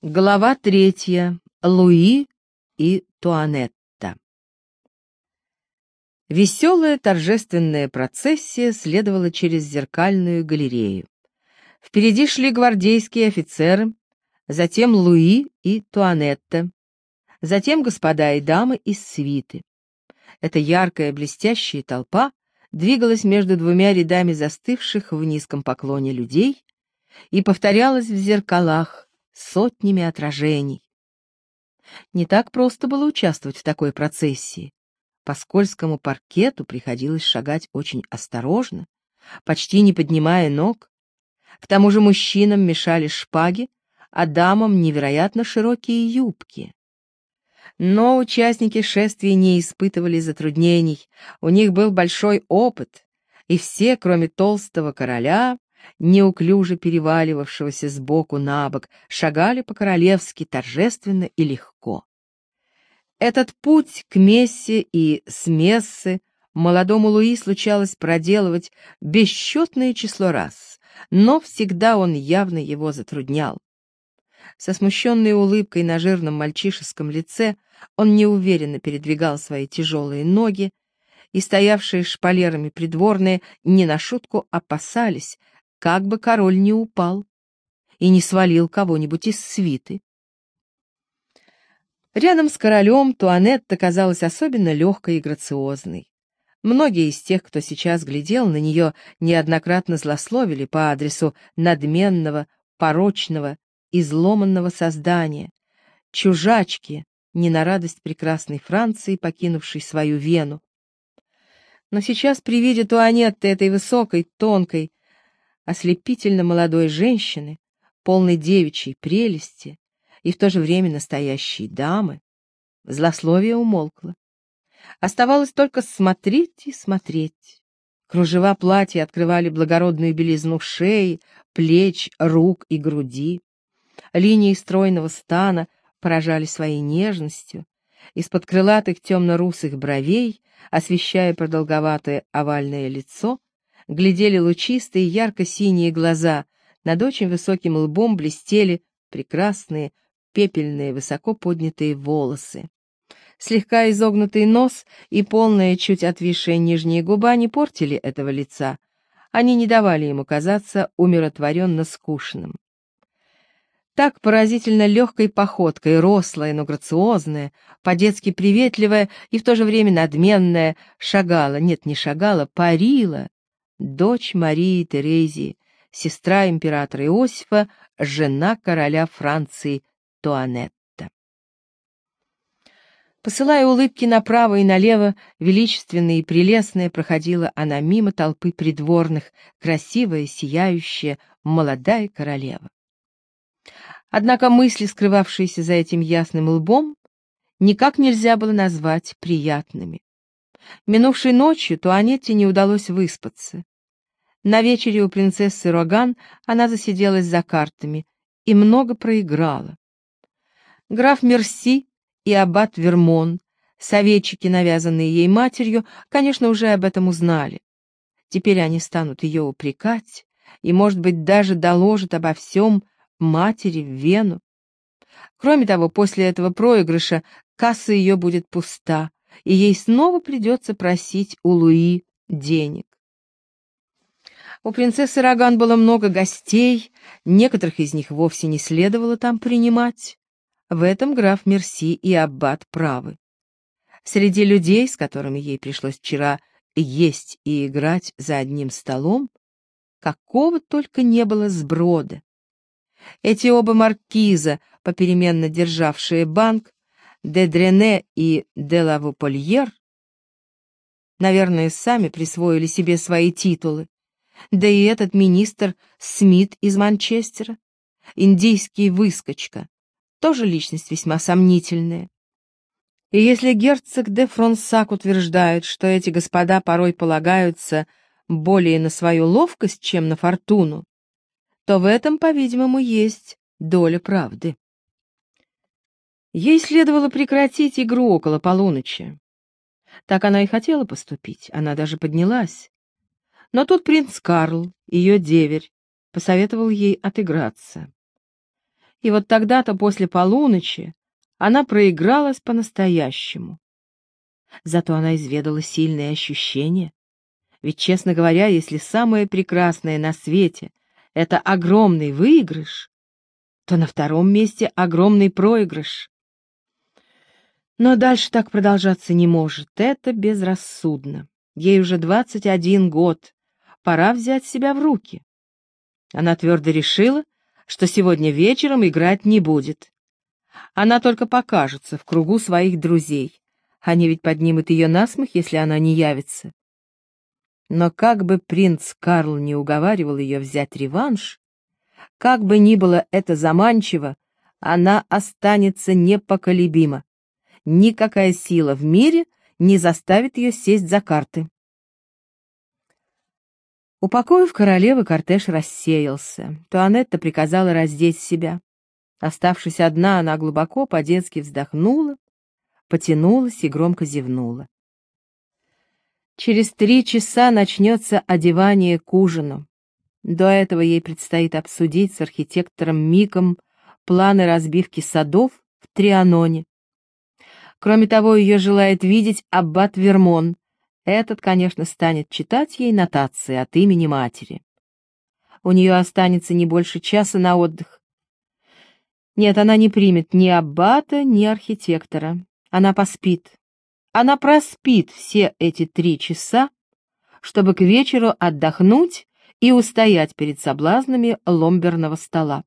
Глава 3. Луи и Туанетта. Веселая торжественная процессия следовала через зеркальную галерею. Впереди шли гвардейские офицеры, затем Луи и Туанетта, затем господа и дамы из свиты. Эта яркая блестящая толпа двигалась между двумя рядами застывших в низком поклоне людей и повторялась в зеркалах сотнями отражений. Не так просто было участвовать в такой процессии. По скользкому паркету приходилось шагать очень осторожно, почти не поднимая ног. К тому же мужчинам мешали шпаги, а дамам невероятно широкие юбки. Но участники шествия не испытывали затруднений, у них был большой опыт, и все, кроме толстого короля, неуклюже переваливавшегося сбоку на бок, шагали по-королевски торжественно и легко. Этот путь к мессе и с мессы молодому Луи случалось проделывать бесчетное число раз, но всегда он явно его затруднял. Со смущенной улыбкой на жирном мальчишеском лице он неуверенно передвигал свои тяжелые ноги, и стоявшие шпалерами придворные не на шутку опасались, как бы король не упал и не свалил кого-нибудь из свиты. Рядом с королем Туанетта казалась особенно легкой и грациозной. Многие из тех, кто сейчас глядел на нее, неоднократно злословили по адресу надменного, порочного, изломанного создания, чужачки, не на радость прекрасной Франции, покинувшей свою Вену. Но сейчас при виде Туанетты, этой высокой, тонкой, ослепительно молодой женщины, полной девичьей прелести и в то же время настоящей дамы, злословие умолкло. Оставалось только смотреть и смотреть. Кружева платья открывали благородную белизну шеи, плеч, рук и груди. Линии стройного стана поражали своей нежностью. Из-под крылатых темно-русых бровей, освещая продолговатое овальное лицо, глядели лучистые ярко-синие глаза, над очень высоким лбом блестели прекрасные пепельные высоко поднятые волосы. Слегка изогнутый нос и полная чуть отвисшая нижняя губа не портили этого лица, они не давали ему казаться умиротворенно скучным. Так поразительно легкой походкой, рослая, но грациозная, по-детски приветливая и в то же время надменная, шагала, нет, не шагала, парила дочь Марии Терезии, сестра императора Иосифа, жена короля Франции Туанетта. Посылая улыбки направо и налево, величественная и прелестная, проходила она мимо толпы придворных, красивая, сияющая, молодая королева. Однако мысли, скрывавшиеся за этим ясным лбом, никак нельзя было назвать приятными. Минувшей ночью Туанетте не удалось выспаться. На вечере у принцессы Роган она засиделась за картами и много проиграла. Граф Мерси и аббат Вермон, советчики, навязанные ей матерью, конечно, уже об этом узнали. Теперь они станут ее упрекать и, может быть, даже доложат обо всем матери в Вену. Кроме того, после этого проигрыша касса ее будет пуста, и ей снова придется просить у Луи денег. У принцессы Роган было много гостей, некоторых из них вовсе не следовало там принимать. В этом граф Мерси и аббат правы. Среди людей, с которыми ей пришлось вчера есть и играть за одним столом, какого только не было сброда. Эти оба маркиза, попеременно державшие банк, де Дрене и де Лавупольер, наверное, сами присвоили себе свои титулы, да и этот министр Смит из Манчестера, индийский выскочка, тоже личность весьма сомнительная. И если герцог де Фронсак утверждает, что эти господа порой полагаются более на свою ловкость, чем на фортуну, то в этом, по-видимому, есть доля правды. Ей следовало прекратить игру около полуночи. Так она и хотела поступить, она даже поднялась. Но тут принц Карл, ее деверь, посоветовал ей отыграться. И вот тогда-то после полуночи она проигралась по-настоящему. Зато она изведала сильные ощущения. Ведь, честно говоря, если самое прекрасное на свете — это огромный выигрыш, то на втором месте огромный проигрыш. Но дальше так продолжаться не может, это безрассудно. Ей уже 21 год, пора взять себя в руки. Она твердо решила, что сегодня вечером играть не будет. Она только покажется в кругу своих друзей. Они ведь поднимут ее на смех, если она не явится. Но как бы принц Карл не уговаривал ее взять реванш, как бы ни было это заманчиво, она останется непоколебима. Никакая сила в мире не заставит ее сесть за карты. У покоев королевы кортеж рассеялся. Туанетта приказала раздеть себя. Оставшись одна, она глубоко по-детски вздохнула, потянулась и громко зевнула. Через 3 часа начнется одевание к ужину. До этого ей предстоит обсудить с архитектором Миком планы разбивки садов в Трианоне. Кроме того, ее желает видеть аббат Вермон. Этот, конечно, станет читать ей нотации от имени матери. У нее останется не больше часа на отдых. Нет, она не примет ни аббата, ни архитектора. Она поспит. Она проспит все эти 3 часа, чтобы к вечеру отдохнуть и устоять перед соблазнами ломберного стола.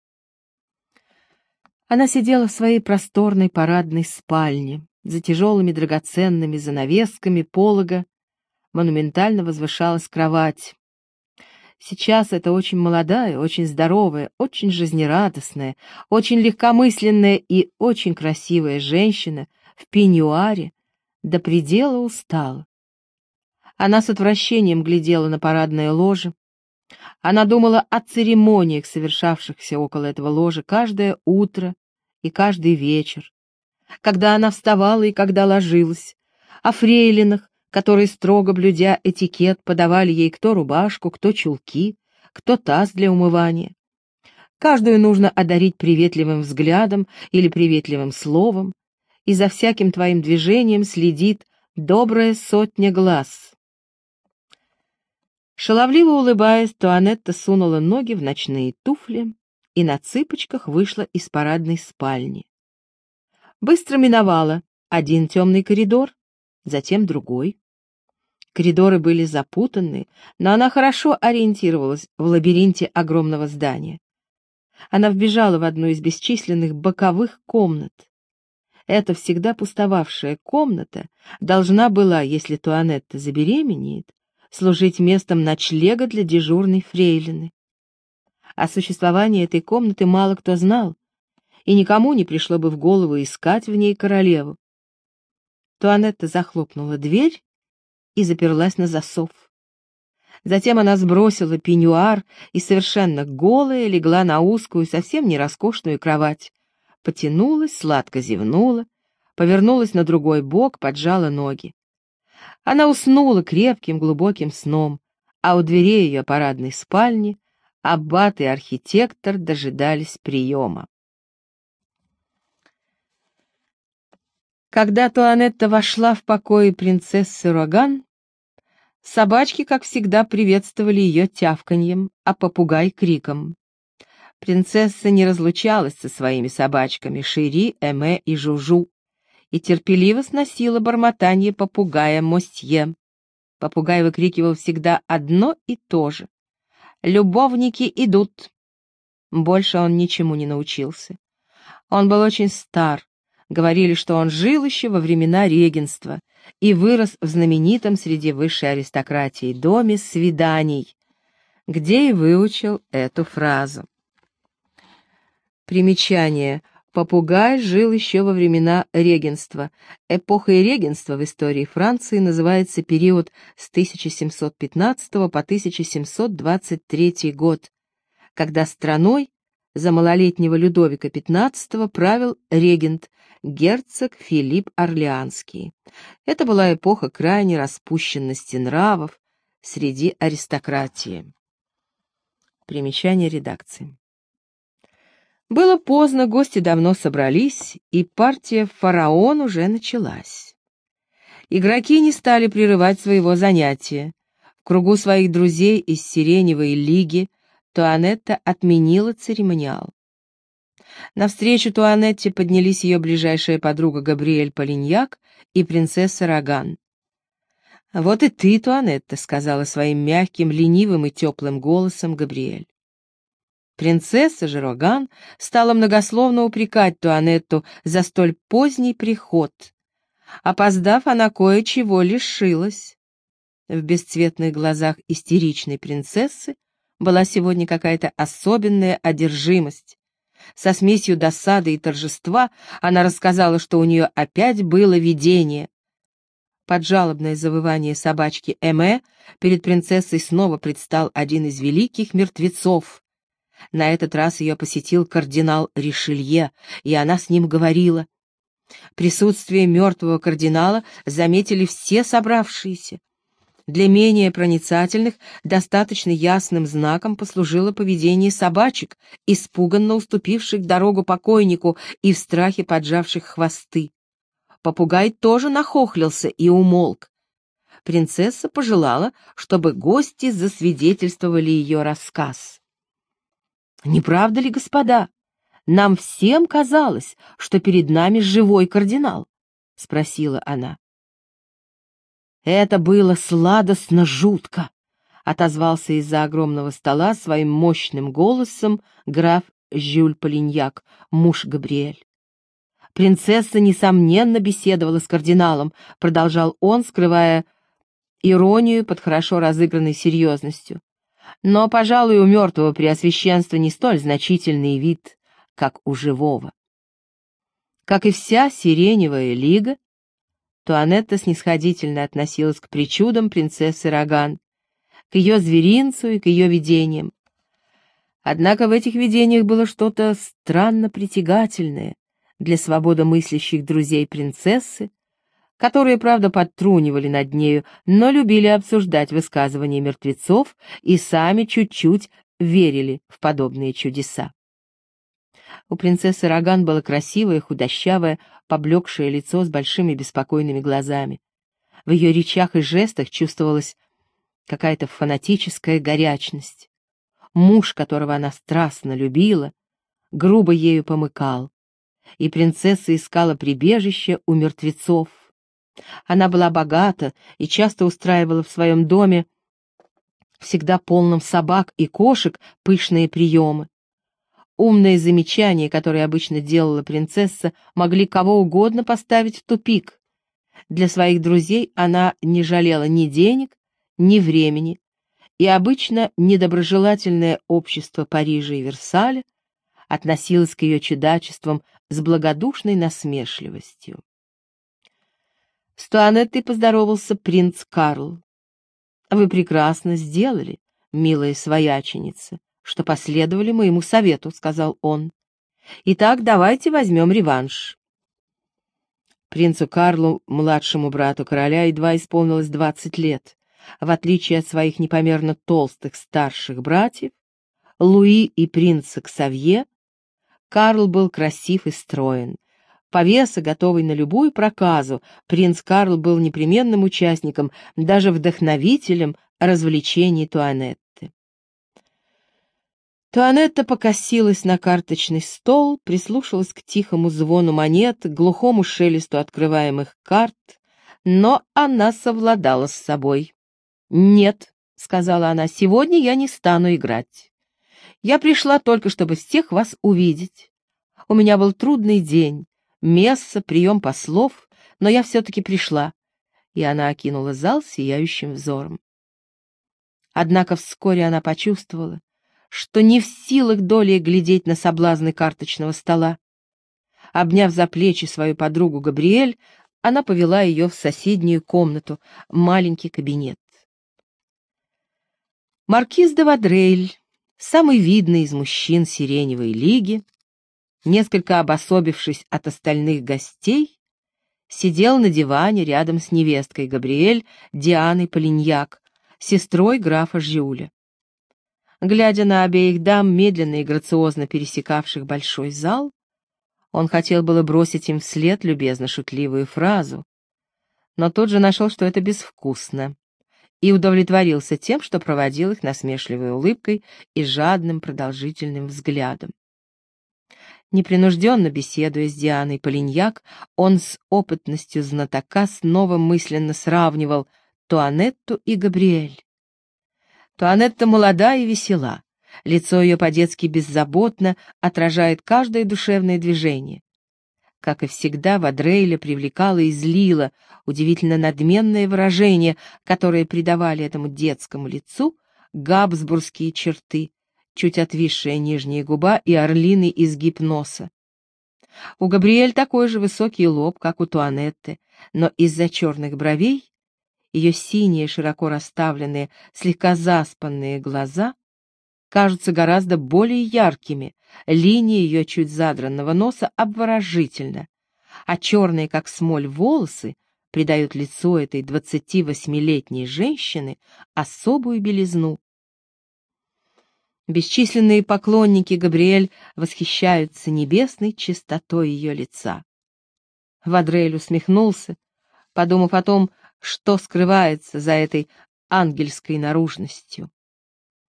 Она сидела в своей просторной парадной спальне, за тяжелыми драгоценными занавесками полога монументально возвышалась кровать. Сейчас это очень молодая, очень здоровая, очень жизнерадостная, очень легкомысленная и очень красивая женщина в пеньюаре до предела устала. Она с отвращением глядела на парадное ложе. Она думала о церемониях, совершавшихся около этого ложа каждое утро и каждый вечер, когда она вставала и когда ложилась, о фрейлинах, которые, строго блюдя этикет, подавали ей кто рубашку, кто чулки, кто таз для умывания. Каждую нужно одарить приветливым взглядом или приветливым словом, и за всяким твоим движением следит добрая 100 глаз. Шаловливо улыбаясь, Туанетта сунула ноги в ночные туфли и на цыпочках вышла из парадной спальни. Быстро миновала один темный коридор, затем другой. Коридоры были запутанны, но она хорошо ориентировалась в лабиринте огромного здания. Она вбежала в одну из бесчисленных боковых комнат. Эта всегда пустовавшая комната должна была, если Туанетта забеременеет, служить местом ночлега для дежурной фрейлины. О существовании этой комнаты мало кто знал, и никому не пришло бы в голову искать в ней королеву. Туанетта захлопнула дверь и заперлась на засов. Затем она сбросила пеньюар и совершенно голая легла на узкую, совсем не роскошную кровать, потянулась, сладко зевнула, повернулась на другой бок, поджала ноги. Она уснула крепким глубоким сном, а у дверей ее парадной спальни аббат и архитектор дожидались приема. Когда Туанетта вошла в покои принцессы Роган, собачки, как всегда, приветствовали ее тявканьем, а попугай — криком. Принцесса не разлучалась со своими собачками Шири, Эме и Жужу и терпеливо сносила бормотанье попугая Мостье. Попугай выкрикивал всегда одно и то же: «Любовники идут!» Больше он ничему не научился. Он был очень стар. Говорили, что он жил еще во времена регенства и вырос в знаменитом среди высшей аристократии доме свиданий, где и выучил эту фразу. Примечание. Попугай жил еще во времена регенства. Эпохой регенства в истории Франции называется период с 1715 по 1723 год, когда страной за малолетнего Людовика XV правил регент, герцог Филипп Орлеанский. Это была эпоха крайней распущенности нравов среди аристократии. Примечание редакции. Было поздно, гости давно собрались, и партия «Фараон» уже началась. Игроки не стали прерывать своего занятия. В кругу своих друзей из Сиреневой лиги Туанетта отменила церемониал. Навстречу Туанетте поднялись ее ближайшая подруга Габриэль Полиньяк и принцесса Роган. «Вот и ты, Туанетта», — сказала своим мягким, ленивым и теплым голосом Габриэль. Принцесса же Роган стала многословно упрекать Туанетту за столь поздний приход. Опоздав, она кое-чего лишилась. В бесцветных глазах истеричной принцессы была сегодня какая-то особенная одержимость. Со смесью досады и торжества она рассказала, что у нее опять было видение. Под жалобное завывание собачки Эме перед принцессой снова предстал один из великих мертвецов. На этот раз ее посетил кардинал Ришелье, и она с ним говорила. Присутствие мертвого кардинала заметили все собравшиеся. Для менее проницательных достаточно ясным знаком послужило поведение собачек, испуганно уступивших дорогу покойнику и в страхе поджавших хвосты. Попугай тоже нахохлился и умолк. Принцесса пожелала, чтобы гости засвидетельствовали ее рассказ. «Не правда ли, господа? Нам всем казалось, что перед нами живой кардинал», — спросила она. «Это было сладостно жутко», — отозвался из-за огромного стола своим мощным голосом граф Жюль Полиньяк, муж Габриэль. «Принцесса, несомненно, беседовала с кардиналом», — продолжал он, скрывая иронию под хорошо разыгранной серьезностью. «Но, пожалуй, у мертвого преосвященства не столь значительный вид, как у живого». Как и вся Сиреневая лига, Туанетта снисходительно относилась к причудам принцессы Роган, к ее зверинцу и к ее видениям. Однако в этих видениях было что-то странно притягательное для свободомыслящих друзей принцессы, которые, правда, подтрунивали над нею, но любили обсуждать высказывания мертвецов и сами чуть-чуть верили в подобные чудеса. У принцессы Роган было красивое, худощавое, поблекшее лицо с большими беспокойными глазами. В ее речах и жестах чувствовалась какая-то фанатическая горячность. Муж, которого она страстно любила, грубо ею помыкал, и принцесса искала прибежище у мертвецов. Она была богата и часто устраивала в своем доме, всегда полном собак и кошек, пышные приемы. Умные замечания, которые обычно делала принцесса, могли кого угодно поставить в тупик. Для своих друзей она не жалела ни денег, ни времени, и обычно недоброжелательное общество Парижа и Версаля относилось к ее чудачествам с благодушной насмешливостью. С Туанеттой поздоровался принц Карл. «Вы прекрасно сделали, милая свояченица, что последовали моему совету», — сказал он. «Итак, давайте возьмем реванш». Принцу Карлу, младшему брату короля, едва исполнилось 20 лет. В отличие от своих непомерно толстых старших братьев, Луи и принца Ксавье, Карл был красив и строен. Повеса, готовый на любую проказу, принц Карл был непременным участником, даже вдохновителем развлечений Туанетты. Туанетта покосилась на карточный стол, прислушалась к тихому звону монет, к глухому шелесту открываемых карт, но она совладала с собой. «Нет», — сказала она, — «сегодня я не стану играть. Я пришла только, чтобы всех вас увидеть. У меня был трудный день, месса, прием послов, но я все-таки пришла». И она окинула зал сияющим взором. Однако вскоре она почувствовала, что не в силах долей глядеть на соблазны карточного стола. Обняв за плечи свою подругу Габриэль, она повела ее в соседнюю комнату, маленький кабинет. Маркиз де Вадрейль, самый видный из мужчин Сиреневой лиги, несколько обособившись от остальных гостей, сидел на диване рядом с невесткой Габриэль Дианой Полиньяк, сестрой графа Жюля. Глядя на обеих дам, медленно и грациозно пересекавших большой зал, он хотел было бросить им вслед любезно-шутливую фразу, но тут же нашел, что это безвкусно, и удовлетворился тем, что проводил их насмешливой улыбкой и жадным продолжительным взглядом. Непринужденно беседуя с Дианой Полиньяк, он с опытностью знатока снова мысленно сравнивал Туанетту и Габриэль. Туанетта молода и весела, лицо ее по-детски беззаботно отражает каждое душевное движение. Как и всегда, Вадрейля привлекало и злило удивительно надменное выражение, которое придавали этому детскому лицу габсбургские черты, чуть отвисшая нижняя губа и орлиный изгиб носа. У Габриэль такой же высокий лоб, как у Туанетты, но из-за черных бровей ее синие, широко расставленные, слегка заспанные глаза кажутся гораздо более яркими, линии ее чуть задранного носа обворожительны, а черные, как смоль, волосы придают лицу этой 28-летней женщины особую белизну. Бесчисленные поклонники Габриэль восхищаются небесной чистотой ее лица. Вадрель усмехнулся, подумав о том, что скрывается за этой ангельской наружностью.